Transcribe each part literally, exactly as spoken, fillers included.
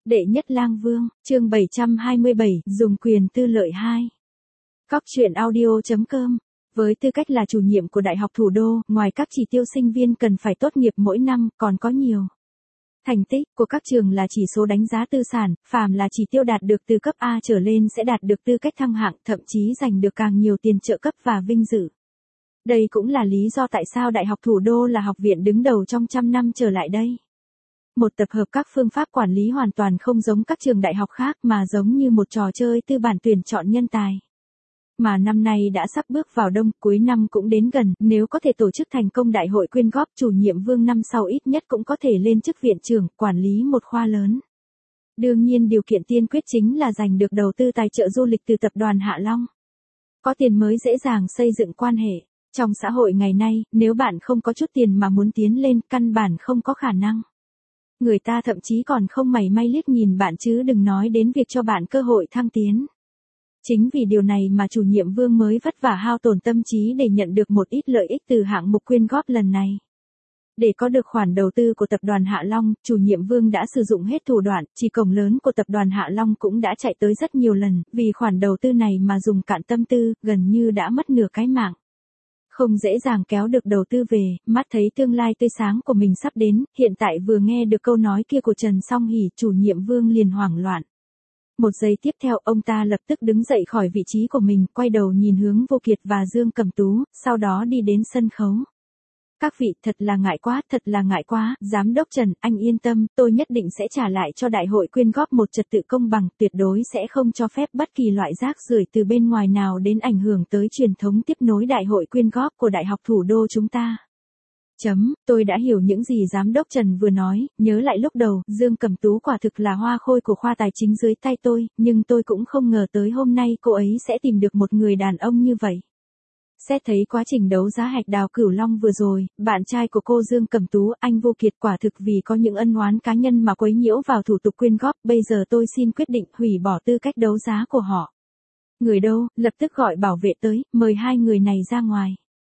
Đệ nhất lang vương, chương bảy trăm hai mươi bảy, dùng quyền tư lợi hai. Cóc truyện audio chấm com. Với tư cách là chủ nhiệm của Đại học Thủ đô, ngoài các chỉ tiêu sinh viên cần phải tốt nghiệp mỗi năm, còn có nhiều thành tích của các trường là chỉ số đánh giá tư sản, phàm là chỉ tiêu đạt được từ cấp A trở lên sẽ đạt được tư cách thăng hạng, thậm chí giành được càng nhiều tiền trợ cấp và vinh dự. Đây cũng là lý do tại sao Đại học Thủ đô là học viện đứng đầu trong trăm năm trở lại đây. Một tập hợp các phương pháp quản lý hoàn toàn không giống các trường đại học khác mà giống như một trò chơi tư bản tuyển chọn nhân tài. Mà năm nay đã sắp bước vào đông, cuối năm cũng đến gần, nếu có thể tổ chức thành công đại hội quyên góp, chủ nhiệm Vương năm sau ít nhất cũng có thể lên chức viện trưởng, quản lý một khoa lớn. Đương nhiên điều kiện tiên quyết chính là giành được đầu tư tài trợ du lịch từ tập đoàn Hạ Long. Có tiền mới dễ dàng xây dựng quan hệ. Trong xã hội ngày nay, nếu bạn không có chút tiền mà muốn tiến lên, căn bản không có khả năng. Người ta thậm chí còn không mảy may liếc nhìn bạn chứ đừng nói đến việc cho bạn cơ hội thăng tiến. Chính vì điều này mà chủ nhiệm Vương mới vất vả hao tổn tâm trí để nhận được một ít lợi ích từ hạng mục quyên góp lần này. Để có được khoản đầu tư của tập đoàn Hạ Long, chủ nhiệm Vương đã sử dụng hết thủ đoạn, chỉ cổng lớn của tập đoàn Hạ Long cũng đã chạy tới rất nhiều lần, vì khoản đầu tư này mà dùng cạn tâm tư, gần như đã mất nửa cái mạng. Không dễ dàng kéo được đầu tư về, mắt thấy tương lai tươi sáng của mình sắp đến, hiện tại vừa nghe được câu nói kia của Trần Song Hỷ, chủ nhiệm Vương liền hoảng loạn. Một giây tiếp theo, ông ta lập tức đứng dậy khỏi vị trí của mình, quay đầu nhìn hướng Vô Kiệt và Dương Cẩm Tú, sau đó đi đến sân khấu. Các vị, thật là ngại quá, thật là ngại quá, Giám đốc Trần, anh yên tâm, tôi nhất định sẽ trả lại cho đại hội quyên góp một trật tự công bằng, tuyệt đối sẽ không cho phép bất kỳ loại rác rưởi từ bên ngoài nào đến ảnh hưởng tới truyền thống tiếp nối đại hội quyên góp của Đại học Thủ đô chúng ta. Chấm, tôi đã hiểu những gì Giám đốc Trần vừa nói, nhớ lại lúc đầu, Dương Cẩm Tú quả thực là hoa khôi của khoa tài chính dưới tay tôi, nhưng tôi cũng không ngờ tới hôm nay cô ấy sẽ tìm được một người đàn ông như vậy. Xét thấy quá trình đấu giá hạch đào Cửu Long vừa rồi, bạn trai của cô Dương Cẩm Tú, anh Vô Kiệt quả thực vì có những ân oán cá nhân mà quấy nhiễu vào thủ tục quyên góp, bây giờ tôi xin quyết định hủy bỏ tư cách đấu giá của họ. Người đâu, lập tức gọi bảo vệ tới, mời hai người này ra ngoài.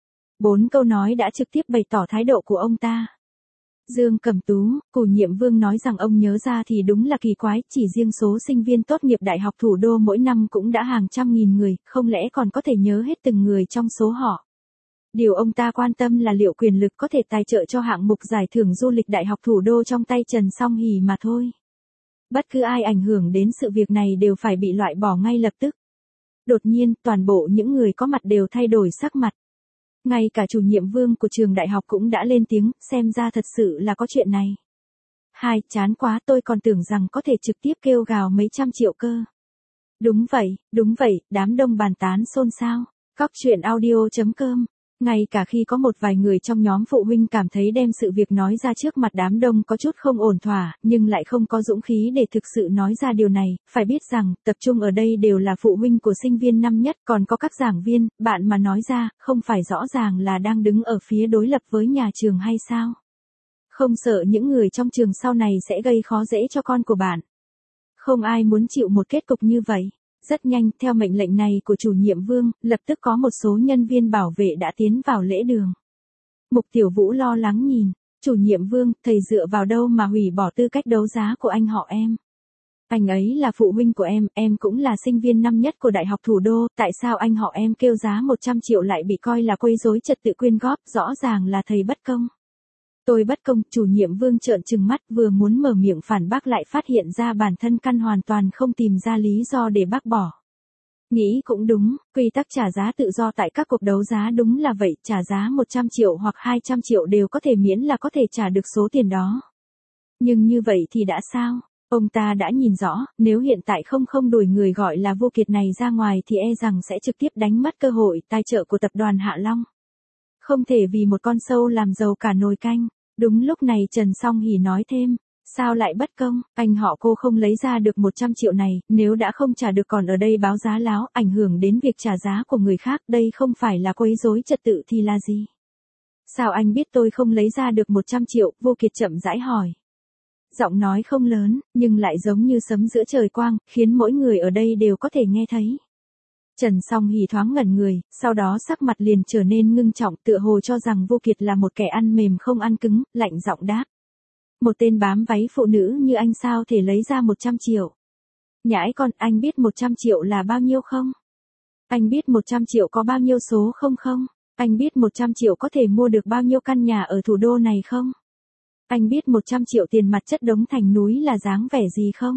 Bốn câu nói đã trực tiếp bày tỏ thái độ của ông ta. Dương Cẩm Tú, chủ nhiệm Vương nói rằng ông nhớ ra thì đúng là kỳ quái, chỉ riêng số sinh viên tốt nghiệp Đại học Thủ đô mỗi năm cũng đã hàng trăm nghìn người, không lẽ còn có thể nhớ hết từng người trong số họ. Điều ông ta quan tâm là liệu quyền lực có thể tài trợ cho hạng mục giải thưởng du lịch Đại học Thủ đô trong tay Trần Song Hỷ mà thôi. Bất cứ ai ảnh hưởng đến sự việc này đều phải bị loại bỏ ngay lập tức. Đột nhiên, toàn bộ những người có mặt đều thay đổi sắc mặt. Ngay cả chủ nhiệm Vương của trường đại học cũng đã lên tiếng, xem ra thật sự là có chuyện này. Hai, chán quá, tôi còn tưởng rằng có thể trực tiếp kêu gào mấy trăm triệu cơ. Đúng vậy, đúng vậy, đám đông bàn tán xôn xao. Cóc truyện audio chấm com. Ngay cả khi có một vài người trong nhóm phụ huynh cảm thấy đem sự việc nói ra trước mặt đám đông có chút không ổn thỏa, nhưng lại không có dũng khí để thực sự nói ra điều này, phải biết rằng, tập trung ở đây đều là phụ huynh của sinh viên năm nhất, còn có các giảng viên, bạn mà nói ra, không phải rõ ràng là đang đứng ở phía đối lập với nhà trường hay sao? Không sợ những người trong trường sau này sẽ gây khó dễ cho con của bạn. Không ai muốn chịu một kết cục như vậy. Rất nhanh, theo mệnh lệnh này của chủ nhiệm Vương, lập tức có một số nhân viên bảo vệ đã tiến vào lễ đường. Mục Tiểu Vũ lo lắng nhìn, chủ nhiệm Vương, thầy dựa vào đâu mà hủy bỏ tư cách đấu giá của anh họ em? Anh ấy là phụ huynh của em, em cũng là sinh viên năm nhất của Đại học Thủ đô, tại sao anh họ em kêu giá một trăm triệu lại bị coi là quấy rối trật tự quyên góp, rõ ràng là thầy bất công. Tôi bất công, chủ nhiệm Vương trợn trừng mắt vừa muốn mở miệng phản bác lại phát hiện ra bản thân căn hoàn toàn không tìm ra lý do để bác bỏ. Nghĩ cũng đúng, quy tắc trả giá tự do tại các cuộc đấu giá đúng là vậy, trả giá một trăm triệu hoặc hai trăm triệu đều có thể miễn là có thể trả được số tiền đó. Nhưng như vậy thì đã sao? Ông ta đã nhìn rõ, nếu hiện tại không không đuổi người gọi là Vô Kiệt này ra ngoài thì e rằng sẽ trực tiếp đánh mất cơ hội tài trợ của tập đoàn Hạ Long. Không thể vì một con sâu làm giàu cả nồi canh. Đúng lúc này Trần Song Hỷ nói thêm, sao lại bất công, anh họ cô không lấy ra được một trăm triệu này, nếu đã không trả được còn ở đây báo giá láo, ảnh hưởng đến việc trả giá của người khác, đây không phải là quấy rối trật tự thì là gì? Sao anh biết tôi không lấy ra được một trăm triệu, Vô Kiệt chậm rãi hỏi. Giọng nói không lớn, nhưng lại giống như sấm giữa trời quang, khiến mỗi người ở đây đều có thể nghe thấy. Trần Song Hỷ thoáng ngẩn người, sau đó sắc mặt liền trở nên ngưng trọng, tựa hồ cho rằng Vô Kiệt là một kẻ ăn mềm không ăn cứng, lạnh giọng đáp. Một tên bám váy phụ nữ như anh sao thể lấy ra một trăm triệu. Nhãi con, anh biết một trăm triệu là bao nhiêu không? Anh biết một trăm triệu có bao nhiêu số không không? Anh biết một trăm triệu có thể mua được bao nhiêu căn nhà ở thủ đô này không? Anh biết một trăm triệu tiền mặt chất đống thành núi là dáng vẻ gì không?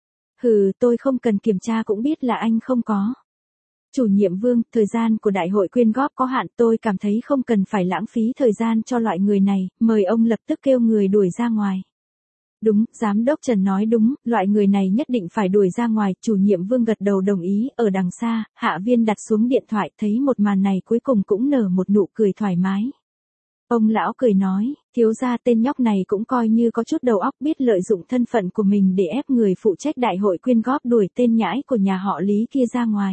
Hừ, tôi không cần kiểm tra cũng biết là anh không có. Chủ nhiệm Vương, thời gian của đại hội quyên góp có hạn, tôi cảm thấy không cần phải lãng phí thời gian cho loại người này, mời ông lập tức kêu người đuổi ra ngoài. Đúng, giám đốc Trần nói đúng, loại người này nhất định phải đuổi ra ngoài, chủ nhiệm Vương gật đầu đồng ý, ở đằng xa, Hạ Viên đặt xuống điện thoại, thấy một màn này cuối cùng cũng nở một nụ cười thoải mái. Ông lão cười nói, thiếu gia tên nhóc này cũng coi như có chút đầu óc, biết lợi dụng thân phận của mình để ép người phụ trách đại hội quyên góp đuổi tên nhãi của nhà họ Lý kia ra ngoài.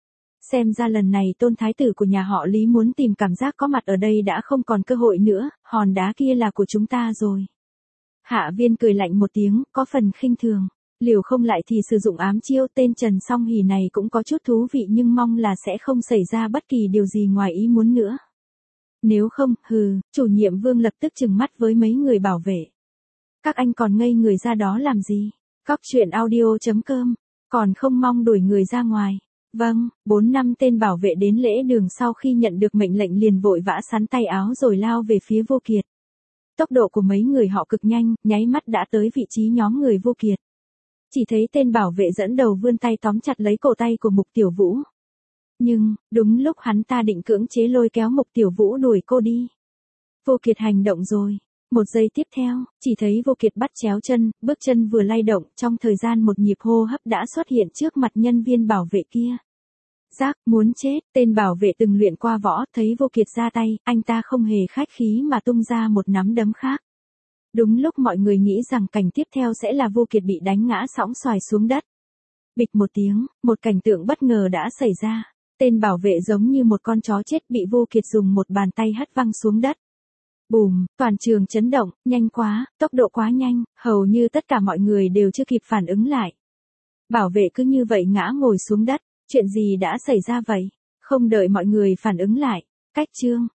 Xem ra lần này tôn thái tử của nhà họ Lý muốn tìm cảm giác có mặt ở đây đã không còn cơ hội nữa, hòn đá kia là của chúng ta rồi. Hạ Viên cười lạnh một tiếng, có phần khinh thường. Liều không lại thì sử dụng ám chiêu, tên Trần Song Hỉ này cũng có chút thú vị nhưng mong là sẽ không xảy ra bất kỳ điều gì ngoài ý muốn nữa. Nếu không, hừ, chủ nhiệm Vương lập tức trừng mắt với mấy người bảo vệ. Các anh còn ngây người ra đó làm gì? Cóc truyện audio chấm com, còn không mong đuổi người ra ngoài. Vâng, bốn năm tên bảo vệ đến lễ đường sau khi nhận được mệnh lệnh liền vội vã sắn tay áo rồi lao về phía Vô Kiệt. Tốc độ của mấy người họ cực nhanh, nháy mắt đã tới vị trí nhóm người Vô Kiệt. Chỉ thấy tên bảo vệ dẫn đầu vươn tay tóm chặt lấy cổ tay của Mục Tiểu Vũ. Nhưng, đúng lúc hắn ta định cưỡng chế lôi kéo Mục Tiểu Vũ đuổi cô đi. Vô Kiệt hành động rồi. Một giây tiếp theo, chỉ thấy Vô Kiệt bắt chéo chân, bước chân vừa lay động, trong thời gian một nhịp hô hấp đã xuất hiện trước mặt nhân viên bảo vệ kia. Giác, muốn chết, tên bảo vệ từng luyện qua võ, thấy Vô Kiệt ra tay, anh ta không hề khách khí mà tung ra một nắm đấm khác. Đúng lúc mọi người nghĩ rằng cảnh tiếp theo sẽ là Vô Kiệt bị đánh ngã sõng xoài xuống đất. Bịch một tiếng, một cảnh tượng bất ngờ đã xảy ra. Tên bảo vệ giống như một con chó chết bị Vô Kiệt dùng một bàn tay hất văng xuống đất. Bùm, toàn trường chấn động, nhanh quá, tốc độ quá nhanh, hầu như tất cả mọi người đều chưa kịp phản ứng lại. Bảo vệ cứ như vậy ngã ngồi xuống đất, chuyện gì đã xảy ra vậy? Không đợi mọi người phản ứng lại, cách chương,